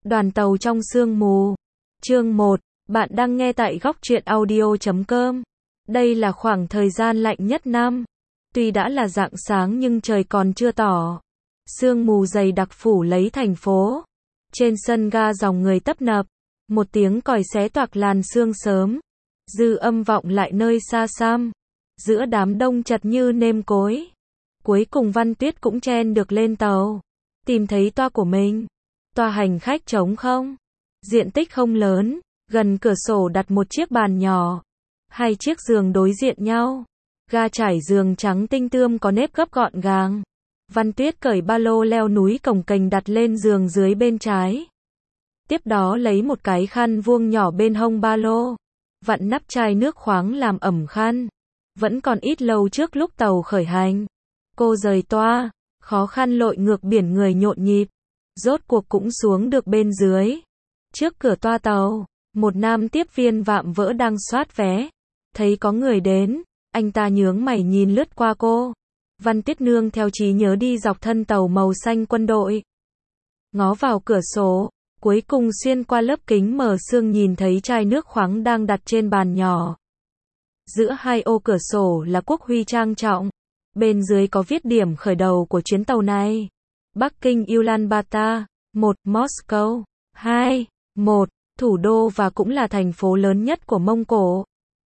Đoàn tàu trong sương mù. Chương 1, bạn đang nghe tại góc truyện audio.com. Đây là khoảng thời gian lạnh nhất năm. Tuy đã là rạng sáng nhưng trời còn chưa tỏ. Sương mù dày đặc phủ lấy thành phố. Trên sân ga dòng người tấp nập. Một tiếng còi xé toạc làn sương sớm. Dư âm vọng lại nơi xa xăm. Giữa đám đông chật như nêm cối. Cuối cùng Văn Tuyết cũng chen được lên tàu. Tìm thấy toa của mình. Toa hành khách trống không. Diện tích không lớn. Gần cửa sổ đặt một chiếc bàn nhỏ. Hai chiếc giường đối diện nhau. Ga trải giường trắng tinh tươm có nếp gấp gọn gàng. Văn Tuyết cởi ba lô leo núi cồng kềnh đặt lên giường dưới bên trái. Tiếp đó lấy một cái khăn vuông nhỏ bên hông ba lô. Vặn nắp chai nước khoáng làm ẩm khăn. Vẫn còn ít lâu trước lúc tàu khởi hành. Cô rời toa. Khó khăn lội ngược biển người nhộn nhịp. Rốt cuộc cũng xuống được bên dưới. Trước cửa toa tàu, một nam tiếp viên vạm vỡ đang soát vé. Thấy có người đến, anh ta nhướng mày nhìn lướt qua cô. Văn Tuyết nương theo trí nhớ đi dọc thân tàu màu xanh quân đội. Ngó vào cửa sổ, cuối cùng xuyên qua lớp kính mờ sương nhìn thấy chai nước khoáng đang đặt trên bàn nhỏ. Giữa hai ô cửa sổ là quốc huy trang trọng. Bên dưới có viết điểm khởi đầu của chuyến tàu này. Bắc Kinh Ulaanbaatar, 1. Moscow, 2. 1. Thủ đô và cũng là thành phố lớn nhất của Mông Cổ.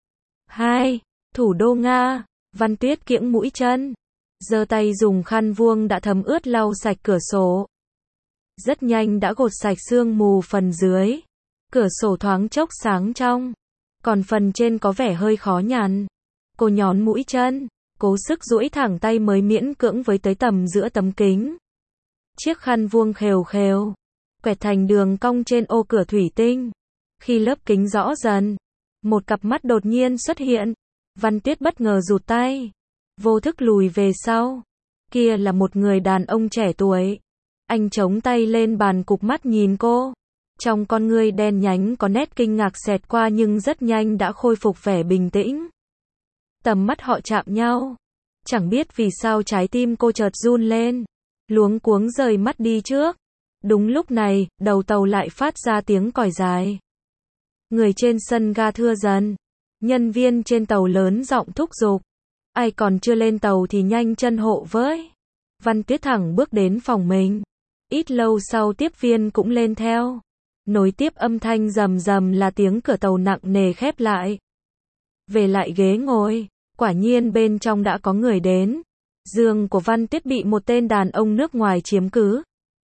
2. Thủ đô Nga. Văn Tuyết kiễng mũi chân. Giơ tay dùng khăn vuông đã thấm ướt lau sạch cửa sổ. Rất nhanh đã gột sạch sương mù phần dưới. Cửa sổ thoáng chốc sáng trong. Còn phần trên có vẻ hơi khó nhằn. Cô nhón mũi chân. Cố sức duỗi thẳng tay mới miễn cưỡng với tới tầm giữa tấm kính. Chiếc khăn vuông khều khều. Quẹt thành đường cong trên ô cửa thủy tinh. Khi lớp kính rõ dần. Một cặp mắt đột nhiên xuất hiện. Văn Tuyết bất ngờ rụt tay. Vô thức lùi về sau. Kia là một người đàn ông trẻ tuổi. Anh chống tay lên bàn cụp mắt nhìn cô. Trong con ngươi đen nhánh có nét kinh ngạc xẹt qua nhưng rất nhanh đã khôi phục vẻ bình tĩnh. Tầm mắt họ chạm nhau. Chẳng biết vì sao trái tim cô chợt run lên. Luống cuống rời mắt đi trước. Đúng lúc này, đầu tàu lại phát ra tiếng còi dài. Người trên sân ga thưa dần. Nhân viên trên tàu lớn giọng thúc giục. Ai còn chưa lên tàu thì nhanh chân hộ với. Văn Tuyết thẳng bước đến phòng mình. Ít lâu sau tiếp viên cũng lên theo. Nối tiếp âm thanh rầm rầm là tiếng cửa tàu nặng nề khép lại. Về lại ghế ngồi. Quả nhiên bên trong đã có người đến. Giường của Văn Tuyết bị một tên đàn ông nước ngoài chiếm cứ.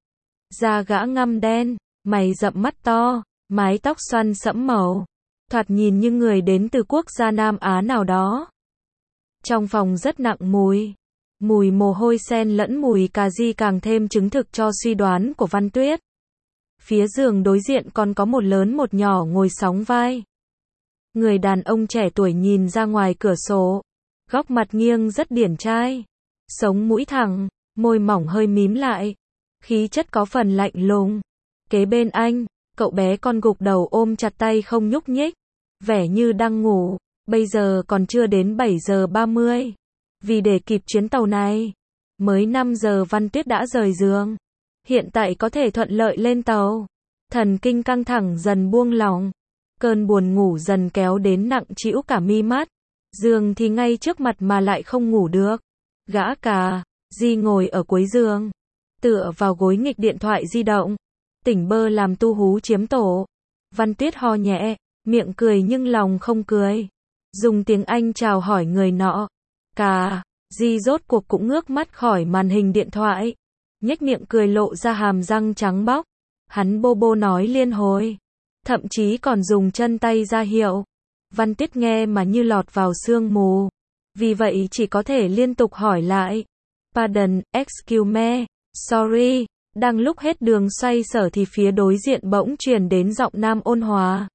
Da gã ngăm đen, mày rậm mắt to, mái tóc xoăn sẫm màu. Thoạt nhìn như người đến từ quốc gia Nam Á nào đó. Trong phòng rất nặng mùi. Mùi mồ hôi xen lẫn mùi cà ri càng thêm chứng thực cho suy đoán của Văn Tuyết. Phía giường đối diện còn có một lớn một nhỏ ngồi sóng vai. Người đàn ông trẻ tuổi nhìn ra ngoài cửa sổ. Góc mặt nghiêng rất điển trai. Sống mũi thẳng, môi mỏng hơi mím lại. Khí chất có phần lạnh lùng. Kế bên anh, cậu bé con gục đầu ôm chặt tay không nhúc nhích. Vẻ như đang ngủ. Bây giờ còn chưa đến 7 giờ 30. Vì để kịp chuyến tàu này, mới 5 giờ Văn Tuyết đã rời giường. Hiện tại có thể thuận lợi lên tàu. Thần kinh căng thẳng dần buông lỏng. Cơn buồn ngủ dần kéo đến nặng trĩu cả mi mắt. Giường thì ngay trước mặt mà lại không ngủ được. Gã cà Di ngồi ở cuối giường. Tựa vào gối nghịch điện thoại di động. Tỉnh bơ làm tu hú chiếm tổ. Văn Tuyết ho nhẹ, miệng cười nhưng lòng không cười. Dùng tiếng Anh chào hỏi người nọ. Cà Di rốt cuộc cũng ngước mắt khỏi màn hình điện thoại. Nhếch miệng cười lộ ra hàm răng trắng bóc. Hắn bô bô nói liên hồi. Thậm chí còn dùng chân tay ra hiệu. Văn Tuyết nghe mà như lọt vào sương mù. Vì vậy chỉ có thể liên tục hỏi lại. Pardon, excuse me, sorry. Đang lúc hết đường xoay sở thì phía đối diện bỗng truyền đến giọng nam ôn hòa.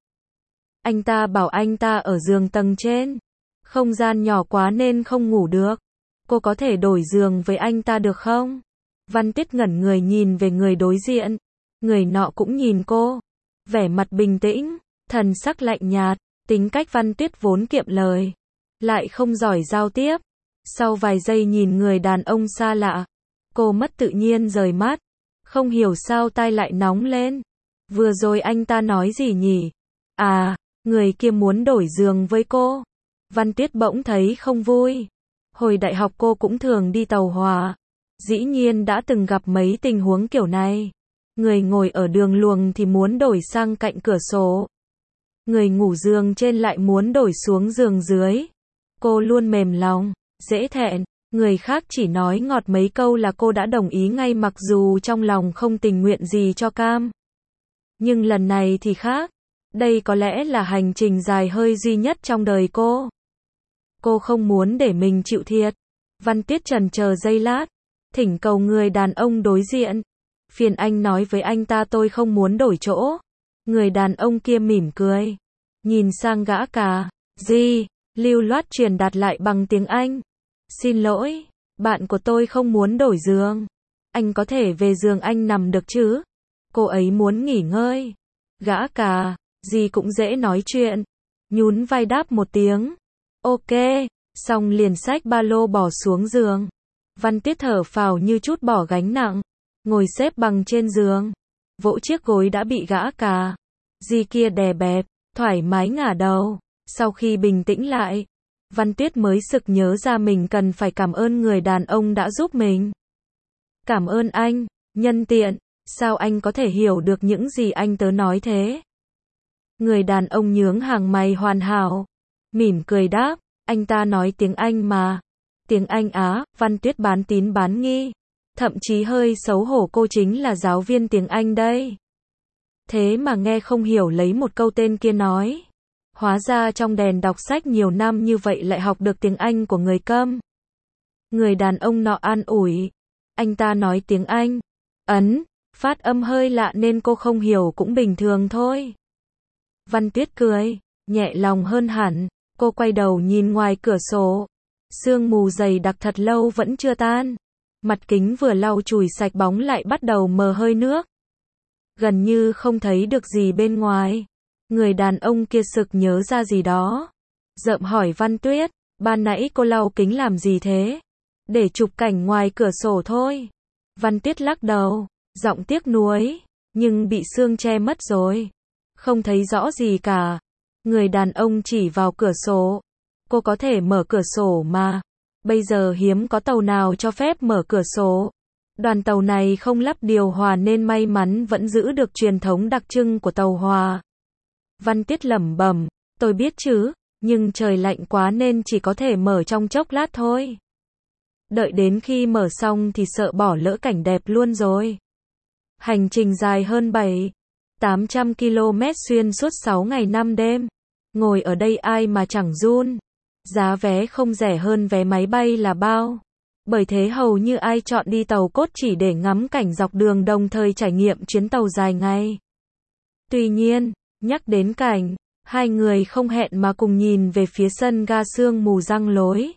Anh ta bảo anh ta ở giường tầng trên. Không gian nhỏ quá nên không ngủ được. Cô có thể đổi giường với anh ta được không? Văn Tuyết ngẩn người nhìn về người đối diện. Người nọ cũng nhìn cô. Vẻ mặt bình tĩnh, thần sắc lạnh nhạt. Tính cách Văn Tuyết vốn kiệm lời. Lại không giỏi giao tiếp. Sau vài giây nhìn người đàn ông xa lạ. Cô mất tự nhiên rời mắt. Không hiểu sao tai lại nóng lên. Vừa rồi anh ta nói gì nhỉ? À, người kia muốn đổi giường với cô. Văn Tuyết bỗng thấy không vui. Hồi đại học cô cũng thường đi tàu hỏa. Dĩ nhiên đã từng gặp mấy tình huống kiểu này. Người ngồi ở đường luồng thì muốn đổi sang cạnh cửa sổ. Người ngủ giường trên lại muốn đổi xuống giường dưới. Cô luôn mềm lòng, dễ thẹn. Người khác chỉ nói ngọt mấy câu là cô đã đồng ý ngay mặc dù trong lòng không tình nguyện gì cho cam. Nhưng lần này thì khác. Đây có lẽ là hành trình dài hơi duy nhất trong đời cô. Cô không muốn để mình chịu thiệt. Văn Tuyết chần chờ giây lát, thỉnh cầu người đàn ông đối diện. Phiền anh nói với anh ta tôi không muốn đổi chỗ. Người đàn ông kia mỉm cười. Nhìn sang gã cà. Gì? Lưu loát truyền đạt lại bằng tiếng Anh. Xin lỗi, bạn của tôi không muốn đổi giường. Anh có thể về giường anh nằm được chứ? Cô ấy muốn nghỉ ngơi. Gã cà. Gì cũng dễ nói chuyện. Nhún vai đáp một tiếng. Ok. Xong liền xách ba lô bỏ xuống giường. Văn Tuyết thở phào như chút bỏ gánh nặng. Ngồi xếp bằng trên giường. Vỗ chiếc gối đã bị gã cà. Gì kia đè bẹp. Thoải mái ngả đầu. Sau khi bình tĩnh lại, Văn Tuyết mới sực nhớ ra mình cần phải cảm ơn người đàn ông đã giúp mình. Cảm ơn anh, nhân tiện, sao anh có thể hiểu được những gì anh tớ nói thế? Người đàn ông nhướng hàng mày hoàn hảo, mỉm cười đáp, anh ta nói tiếng Anh mà. Tiếng Anh á? Văn Tuyết bán tín bán nghi, thậm chí hơi xấu hổ, cô chính là giáo viên tiếng Anh đây. Thế mà nghe không hiểu lấy một câu tên kia nói. Hóa ra trong đèn đọc sách nhiều năm như vậy lại học được tiếng Anh của người câm. Người đàn ông nọ an ủi. Anh ta nói tiếng Anh. Phát âm hơi lạ nên cô không hiểu cũng bình thường thôi. Văn Tuyết cười, nhẹ lòng hơn hẳn. Cô quay đầu nhìn ngoài cửa sổ. Sương mù dày đặc thật lâu vẫn chưa tan. Mặt kính vừa lau chùi sạch bóng lại bắt đầu mờ hơi nước. Gần như không thấy được gì bên ngoài. Người đàn ông kia sực nhớ ra gì đó. Rợm hỏi Văn Tuyết, ban nãy cô lau kính làm gì thế? Để chụp cảnh ngoài cửa sổ thôi. Văn Tuyết lắc đầu, giọng tiếc nuối, nhưng bị sương che mất rồi. Không thấy rõ gì cả. Người đàn ông chỉ vào cửa sổ. Cô có thể mở cửa sổ mà. Bây giờ hiếm có tàu nào cho phép mở cửa sổ. Đoàn tàu này không lắp điều hòa nên may mắn vẫn giữ được truyền thống đặc trưng của tàu hỏa. Văn Tuyết lẩm bẩm, tôi biết chứ, nhưng trời lạnh quá nên chỉ có thể mở trong chốc lát thôi. Đợi đến khi mở xong thì sợ bỏ lỡ cảnh đẹp luôn rồi. Hành trình dài hơn 700-800 km xuyên suốt 6 ngày 5 đêm. Ngồi ở đây ai mà chẳng run. Giá vé không rẻ hơn vé máy bay là bao. Bởi thế hầu như ai chọn đi tàu cốt chỉ để ngắm cảnh dọc đường đồng thời trải nghiệm chuyến tàu dài ngày. Tuy nhiên, nhắc đến cảnh, hai người không hẹn mà cùng nhìn về phía sân ga sương mù giăng lối.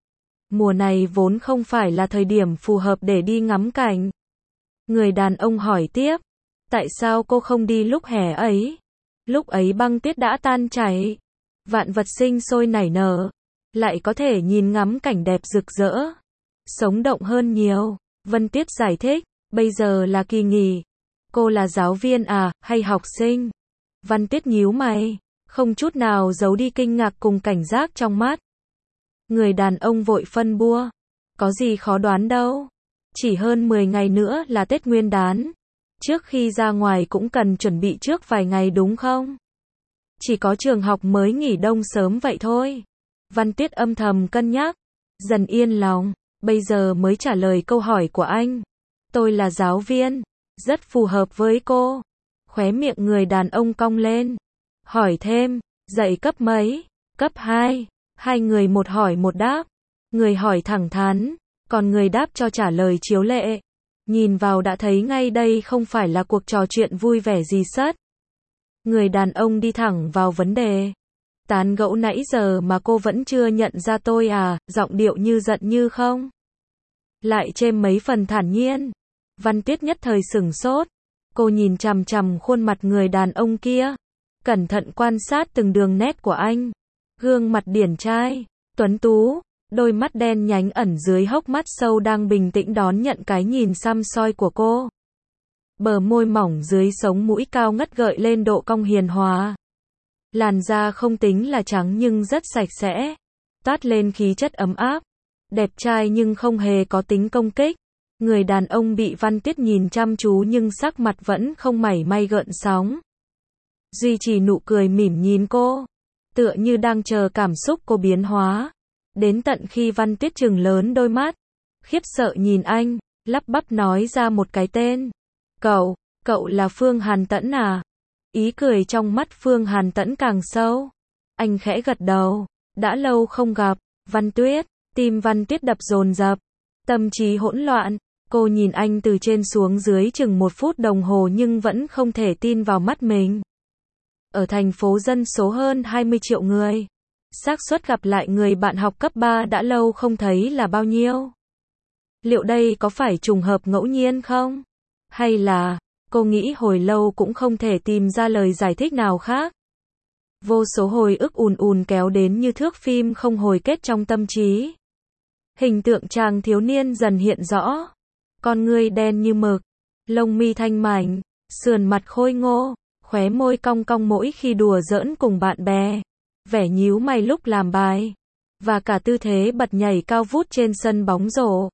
Mùa này vốn không phải là thời điểm phù hợp để đi ngắm cảnh. Người đàn ông hỏi tiếp, tại sao cô không đi lúc hè ấy? Lúc ấy băng tuyết đã tan chảy, vạn vật sinh sôi nảy nở, lại có thể nhìn ngắm cảnh đẹp rực rỡ, sống động hơn nhiều. Vân Tuyết giải thích, bây giờ là kỳ nghỉ. Cô là giáo viên à, hay học sinh? Văn Tuyết nhíu mày, không chút nào giấu đi kinh ngạc cùng cảnh giác trong mắt. Người đàn ông vội phân bua, có gì khó đoán đâu. Chỉ hơn 10 ngày nữa là Tết Nguyên đán. Trước khi ra ngoài cũng cần chuẩn bị trước vài ngày đúng không? Chỉ có trường học mới nghỉ đông sớm vậy thôi. Văn Tuyết âm thầm cân nhắc, dần yên lòng, bây giờ mới trả lời câu hỏi của anh. Tôi là giáo viên, rất phù hợp với cô. Khóe miệng người đàn ông cong lên. Hỏi thêm, dạy cấp mấy? Cấp 2. Hai người một hỏi một đáp. Người hỏi thẳng thắn, còn người đáp cho trả lời chiếu lệ. Nhìn vào đã thấy ngay đây không phải là cuộc trò chuyện vui vẻ gì sất. Người đàn ông đi thẳng vào vấn đề. Tán gẫu nãy giờ mà cô vẫn chưa nhận ra tôi à? Giọng điệu như giận như không. Lại chêm mấy phần thản nhiên. Văn Tuyết nhất thời sửng sốt. Cô nhìn chằm chằm khuôn mặt người đàn ông kia, cẩn thận quan sát từng đường nét của anh. Gương mặt điển trai, tuấn tú, đôi mắt đen nhánh ẩn dưới hốc mắt sâu đang bình tĩnh đón nhận cái nhìn săm soi của cô. bờ môi mỏng dưới sống mũi cao ngất gợi lên độ cong hiền hòa. Làn da không tính là trắng nhưng rất sạch sẽ, toát lên khí chất ấm áp, đẹp trai nhưng không hề có tính công kích. Người đàn ông bị Văn Tuyết nhìn chăm chú nhưng sắc mặt vẫn không mảy may gợn sóng. Duy trì nụ cười mỉm nhìn cô, tựa như đang chờ cảm xúc cô biến hóa. Đến tận khi Văn Tuyết trừng lớn đôi mắt, khiếp sợ nhìn anh, lắp bắp nói ra một cái tên. Cậu là Phương Hàn Tẫn à? Ý cười trong mắt Phương Hàn Tẫn càng sâu. Anh khẽ gật đầu, đã lâu không gặp, Văn Tuyết, tim Văn Tuyết đập dồn dập, tâm trí hỗn loạn. Cô nhìn anh từ trên xuống dưới chừng 1 phút đồng hồ nhưng vẫn không thể tin vào mắt mình. Ở thành phố dân số hơn 20 triệu người, xác suất gặp lại người bạn học cấp 3 đã lâu không thấy là bao nhiêu? Liệu đây có phải trùng hợp ngẫu nhiên không? Hay là, cô nghĩ hồi lâu cũng không thể tìm ra lời giải thích nào khác? Vô số hồi ức ùn ùn kéo đến như thước phim không hồi kết trong tâm trí. Hình tượng chàng thiếu niên dần hiện rõ. Con ngươi đen như mực, lông mi thanh mảnh, sườn mặt khôi ngô, khóe môi cong cong mỗi khi đùa giỡn cùng bạn bè, vẻ nhíu mày lúc làm bài, và cả tư thế bật nhảy cao vút trên sân bóng rổ.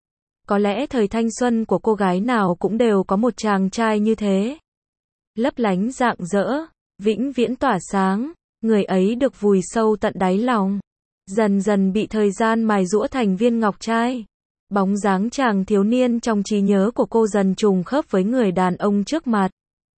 Có lẽ thời thanh xuân của cô gái nào cũng đều có một chàng trai như thế. Lấp lánh rạng rỡ, vĩnh viễn tỏa sáng, người ấy được vùi sâu tận đáy lòng, dần dần bị thời gian mài giũa thành viên ngọc trai. Bóng dáng chàng thiếu niên trong trí nhớ của cô dần trùng khớp với người đàn ông trước mặt.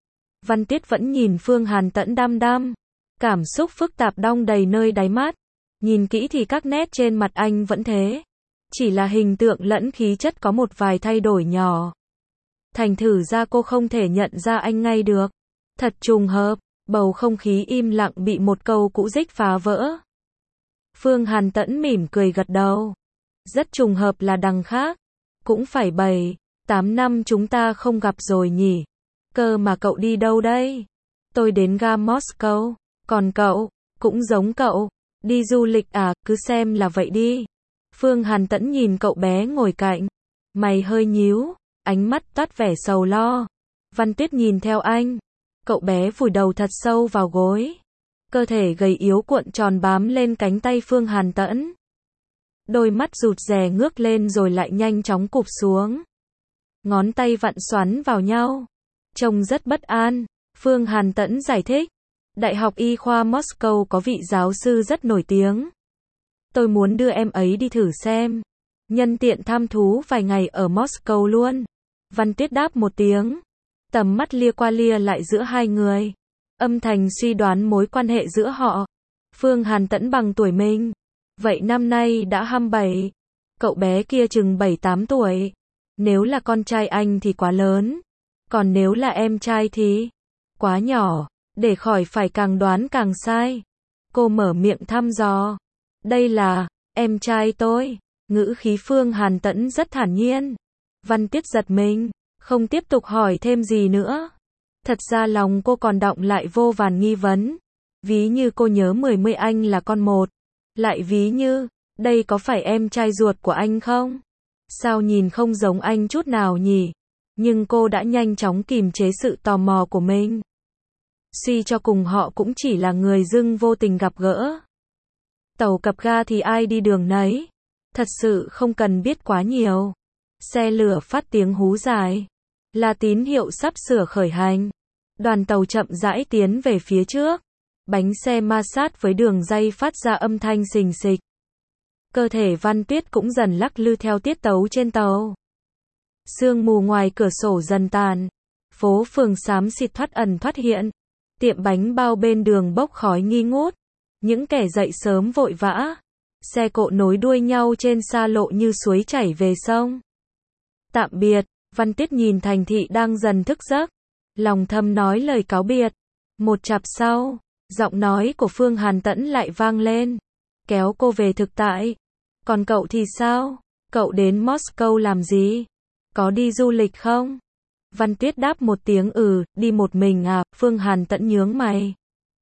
Văn Tuyết vẫn nhìn Phương Hàn Tẫn đăm đăm, cảm xúc phức tạp đong đầy nơi đáy mắt. Nhìn kỹ thì các nét trên mặt anh vẫn thế, chỉ là hình tượng lẫn khí chất có một vài thay đổi nhỏ. Thành thử ra cô không thể nhận ra anh ngay được. Thật trùng hợp, bầu không khí im lặng bị một câu cũ dích phá vỡ. Phương Hàn Tẫn mỉm cười gật đầu. Rất trùng hợp là đằng khác, cũng phải 7-8 năm chúng ta không gặp rồi nhỉ. Cơ mà cậu đi đâu đây? Tôi đến ga Moscow, còn cậu, cũng giống cậu, đi du lịch à, cứ xem là vậy đi. Phương Hàn Tẫn nhìn cậu bé ngồi cạnh, mày hơi nhíu, ánh mắt toát vẻ sầu lo. Văn Tuyết nhìn theo anh, cậu bé vùi đầu thật sâu vào gối, cơ thể gầy yếu cuộn tròn bám lên cánh tay Phương Hàn Tẫn. Đôi mắt rụt rè ngước lên rồi lại nhanh chóng cụp xuống. Ngón tay vặn xoắn vào nhau, trông rất bất an. Phương Hàn Tẫn giải thích, Đại học Y khoa Moscow có vị giáo sư rất nổi tiếng. Tôi muốn đưa em ấy đi thử xem, nhân tiện tham thú vài ngày ở Moscow luôn. Văn Tuyết đáp một tiếng, tầm mắt lia qua lia lại giữa hai người, âm thầm suy đoán mối quan hệ giữa họ. Phương Hàn Tẫn bằng tuổi mình, vậy năm nay đã 27, cậu bé kia chừng 7-8 tuổi. Nếu là con trai anh thì quá lớn, còn nếu là em trai thì quá nhỏ, để khỏi phải càng đoán càng sai. Cô mở miệng thăm dò, đây là em trai tôi. Ngữ khí Phương Hàn Tẫn rất thản nhiên. Văn Tuyết giật mình, không tiếp tục hỏi thêm gì nữa. Thật ra lòng cô còn đọng lại vô vàn nghi vấn. Ví như cô nhớ 10 anh là con một, lại ví như, đây có phải em trai ruột của anh không? Sao nhìn không giống anh chút nào nhỉ? Nhưng cô đã nhanh chóng kìm chế sự tò mò của mình. Suy cho cùng họ cũng chỉ là người dưng vô tình gặp gỡ. Tàu cập ga thì ai đi đường nấy. Thật sự không cần biết quá nhiều. Xe lửa phát tiếng hú dài, là tín hiệu sắp sửa khởi hành. Đoàn tàu chậm rãi tiến về phía trước. Bánh xe ma sát với đường ray phát ra âm thanh xình xịch. Cơ thể Văn Tuyết cũng dần lắc lư theo tiết tấu trên tàu. Sương mù ngoài cửa sổ dần tàn. Phố phường xám xịt thoát ẩn thoát hiện. Tiệm bánh bao bên đường bốc khói nghi ngút. Những kẻ dậy sớm vội vã. Xe cộ nối đuôi nhau trên xa lộ như suối chảy về sông. Tạm biệt, Văn Tuyết nhìn thành thị đang dần thức giấc. Lòng thầm nói lời cáo biệt. Một chặp sau, giọng nói của Phương Hàn Tẫn lại vang lên, kéo cô về thực tại. Còn cậu thì sao? Cậu đến Moscow làm gì? Có đi du lịch không? Văn Tuyết đáp một tiếng đi một mình à? Phương Hàn Tẫn nhướng mày.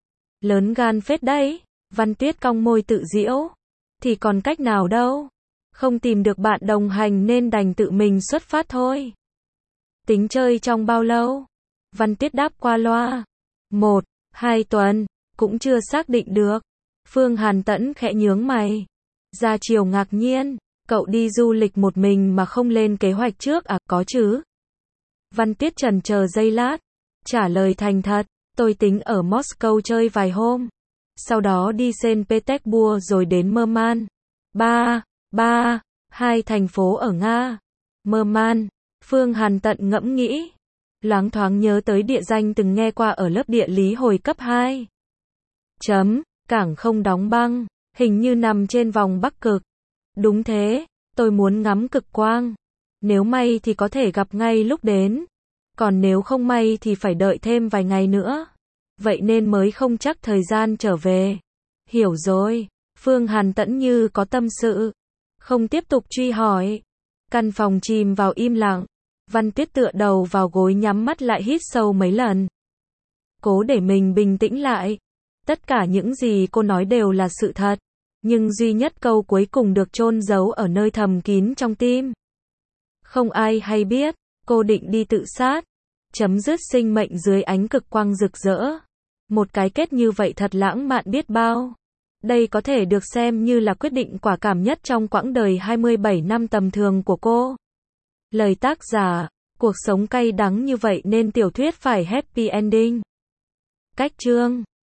Lớn gan phết đấy. Văn Tuyết cong môi tự giễu. Thì còn cách nào đâu? Không tìm được bạn đồng hành nên đành tự mình xuất phát thôi. Tính chơi trong bao lâu? Văn Tuyết đáp qua loa. 1, 2 tuần, cũng chưa xác định được. Phương Hàn Tẫn khẽ nhướng mày. Gia Triều ngạc nhiên, cậu đi du lịch một mình mà không lên kế hoạch trước à? Có chứ. Văn Tuyết chần chờ giây lát, trả lời thành thật, tôi tính ở Moscow chơi vài hôm, sau đó đi Saint Petersburg rồi đến Murman. Hai thành phố ở Nga. Murman, Phương Hàn Tận ngẫm nghĩ, loáng thoáng nhớ tới địa danh từng nghe qua ở lớp địa lý hồi cấp 2. Cảng không đóng băng, hình như nằm trên vòng Bắc Cực. Đúng thế, tôi muốn ngắm cực quang. Nếu may thì có thể gặp ngay lúc đến. Còn nếu không may thì phải đợi thêm vài ngày nữa. Vậy nên mới không chắc thời gian trở về. Hiểu rồi, Phương Hàn Tẫn như có tâm sự. Không tiếp tục truy hỏi. Căn phòng chìm vào im lặng. Văn Tuyết tựa đầu vào gối nhắm mắt lại hít sâu mấy lần. Cố để mình bình tĩnh lại. Tất cả những gì cô nói đều là sự thật. Nhưng duy nhất câu cuối cùng được chôn giấu ở nơi thầm kín trong tim. Không ai hay biết, cô định đi tự sát. Chấm dứt sinh mệnh dưới ánh cực quang rực rỡ. Một cái kết như vậy thật lãng mạn biết bao. Đây có thể được xem như là quyết định quả cảm nhất trong quãng đời 27 năm tầm thường của cô. Lời tác giả, cuộc sống cay đắng như vậy nên tiểu thuyết phải happy ending. Cách chương